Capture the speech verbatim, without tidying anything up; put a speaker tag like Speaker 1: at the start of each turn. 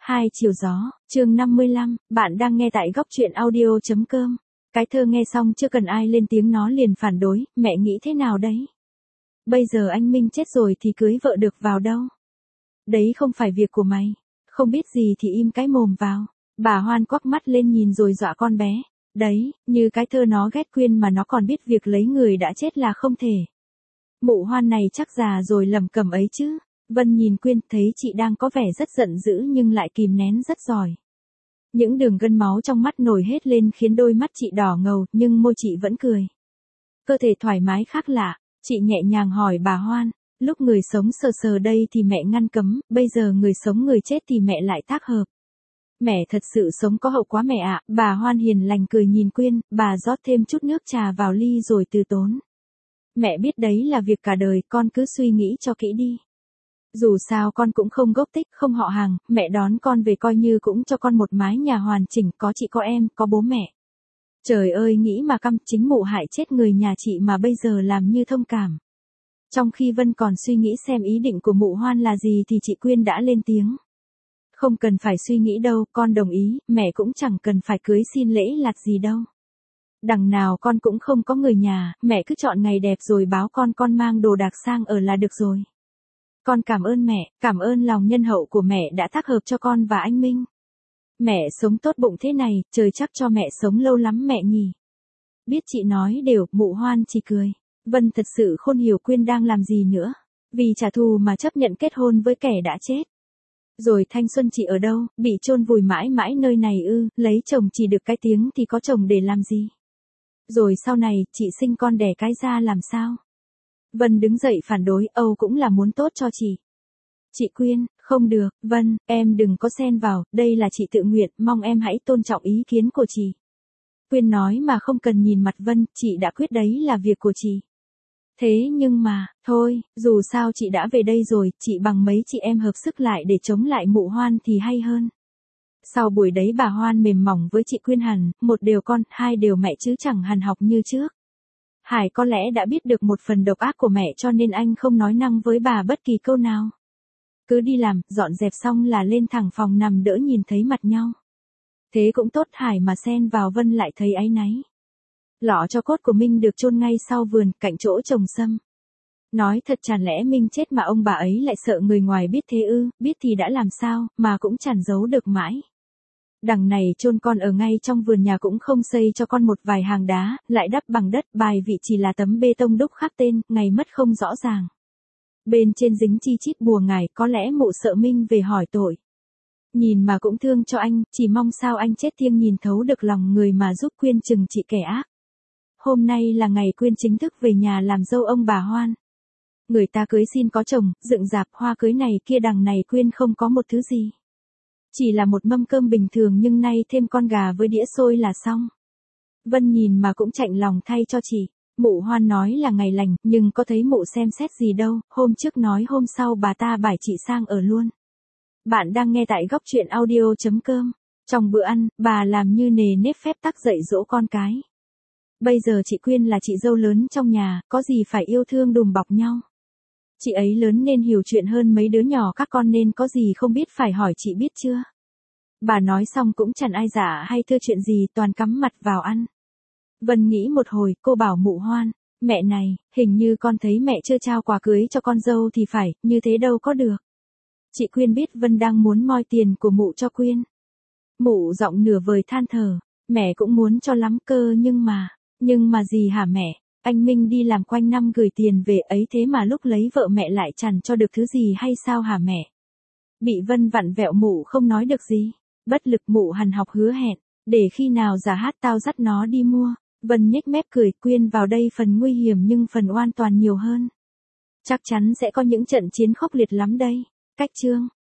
Speaker 1: Hai chiều gió, chương năm mươi lăm, bạn đang nghe tại góc truyện audio chấm com. Cái thơ nghe xong chưa cần ai lên tiếng nó liền phản đối, mẹ nghĩ thế nào đấy? Bây giờ anh Minh chết rồi thì cưới vợ được vào đâu? Đấy không phải việc của mày, không biết gì thì im cái mồm vào. Bà Hoan quắc mắt lên nhìn rồi dọa con bé. Đấy, như cái thơ nó ghét Quyên mà nó còn biết việc lấy người đã chết là không thể. Mụ Hoan này chắc già rồi lầm cẩm ấy chứ. Vân nhìn Quyên thấy chị đang có vẻ rất giận dữ nhưng lại kìm nén rất giỏi. Những đường gân máu trong mắt nổi hết lên khiến đôi mắt chị đỏ ngầu nhưng môi chị vẫn cười. Cơ thể thoải mái khác lạ, chị nhẹ nhàng hỏi bà Hoan, lúc người sống sờ sờ đây thì mẹ ngăn cấm, bây giờ người sống người chết thì mẹ lại tác hợp. Mẹ thật sự sống có hậu quá mẹ ạ, bà Hoan hiền lành cười nhìn Quyên, bà rót thêm chút nước trà vào ly rồi từ tốn. Mẹ biết đấy là việc cả đời, con cứ suy nghĩ cho kỹ đi. Dù sao con cũng không gốc tích, không họ hàng, mẹ đón con về coi như cũng cho con một mái nhà hoàn chỉnh, có chị có em, có bố mẹ. Trời ơi nghĩ mà căm, chính mụ hại chết người nhà chị mà bây giờ làm như thông cảm. Trong khi Vân còn suy nghĩ xem ý định của mụ Hoan là gì thì chị Quyên đã lên tiếng. Không cần phải suy nghĩ đâu, con đồng ý, mẹ cũng chẳng cần phải cưới xin lễ lạt gì đâu. Đằng nào con cũng không có người nhà, mẹ cứ chọn ngày đẹp rồi báo con con mang đồ đạc sang ở là được rồi. Con cảm ơn mẹ, cảm ơn lòng nhân hậu của mẹ đã tác hợp cho con và anh Minh. Mẹ sống tốt bụng thế này, trời chắc cho mẹ sống lâu lắm mẹ nhỉ. Biết chị nói đều, mụ Hoan chỉ cười. Vân thật sự khôn hiểu Quyên đang làm gì nữa. Vì trả thù mà chấp nhận kết hôn với kẻ đã chết. Rồi thanh xuân chị ở đâu, bị chôn vùi mãi mãi nơi này ư, lấy chồng chỉ được cái tiếng thì có chồng để làm gì. Rồi sau này, chị sinh con đẻ cái ra làm sao? Vân đứng dậy phản đối, Âu cũng là muốn tốt cho chị. Chị Quyên, không được, Vân, em đừng có xen vào, đây là chị tự nguyện, mong em hãy tôn trọng ý kiến của chị. Quyên nói mà không cần nhìn mặt Vân, chị đã quyết đấy là việc của chị. Thế nhưng mà, thôi, dù sao chị đã về đây rồi, chị bằng mấy chị em hợp sức lại để chống lại mụ Hoan thì hay hơn. Sau buổi đấy bà Hoan mềm mỏng với chị Quyên hẳn, một đều con, hai đều mẹ chứ chẳng hằn học như trước. Hải có lẽ đã biết được một phần độc ác của mẹ cho nên anh không nói năng với bà bất kỳ câu nào. Cứ đi làm, dọn dẹp xong là lên thẳng phòng nằm đỡ nhìn thấy mặt nhau. Thế cũng tốt, Hải mà xen vào Vân lại thấy áy náy. Lọ cho cốt của Minh được chôn ngay sau vườn, cạnh chỗ trồng sâm. Nói thật chẳng lẽ Minh chết mà ông bà ấy lại sợ người ngoài biết thế ư, biết thì đã làm sao, mà cũng chẳng giấu được mãi. Đằng này chôn con ở ngay trong vườn nhà cũng không xây cho con một vài hàng đá, lại đắp bằng đất, bài vị chỉ là tấm bê tông đúc khắc tên, ngày mất không rõ ràng. Bên trên dính chi chít bùa ngải, có lẽ mụ sợ Minh về hỏi tội. Nhìn mà cũng thương cho anh, chỉ mong sao anh chết thiêng nhìn thấu được lòng người mà giúp Quyên trừng trị kẻ ác. Hôm nay là ngày Quyên chính thức về nhà làm dâu ông bà Hoan. Người ta cưới xin có chồng, dựng dạp hoa cưới này kia, đằng này Quyên không có một thứ gì. Chỉ là một mâm cơm bình thường nhưng nay thêm con gà với đĩa xôi là xong. Vân nhìn mà cũng chạnh lòng thay cho chị. Mụ Hoan nói là ngày lành, nhưng có thấy mụ xem xét gì đâu, hôm trước nói hôm sau bà ta bảo chị sang ở luôn. Bạn đang nghe tại góc truyện audio chấm com. Trong bữa ăn, bà làm như nề nếp phép tắc dạy dỗ con cái. Bây giờ chị Quyên là chị dâu lớn trong nhà, có gì phải yêu thương đùm bọc nhau. Chị ấy lớn nên hiểu chuyện hơn mấy đứa nhỏ các con nên có gì không biết phải hỏi chị biết chưa. Bà nói xong cũng chẳng ai giả hay thưa chuyện gì, toàn cắm mặt vào ăn. Vân nghĩ một hồi, cô bảo mụ Hoan, mẹ này, hình như con thấy mẹ chưa trao quà cưới cho con dâu thì phải, như thế đâu có được. Chị Quyên biết Vân đang muốn moi tiền của mụ cho Quyên. Mụ giọng nửa vời than thở, mẹ cũng muốn cho lắm cơ nhưng mà, nhưng mà gì hả mẹ, anh Minh đi làm quanh năm gửi tiền về ấy thế mà lúc lấy vợ mẹ lại chẳng cho được thứ gì hay sao hả mẹ. Bị Vân vặn vẹo mụ không nói được gì, bất lực mụ hằn học hứa hẹn, để khi nào giả hát tao dắt nó đi mua. Vân nhếch mép cười, Quyên vào đây phần nguy hiểm nhưng phần oan toàn nhiều hơn. Chắc chắn sẽ có những trận chiến khốc liệt lắm đây. Cách chương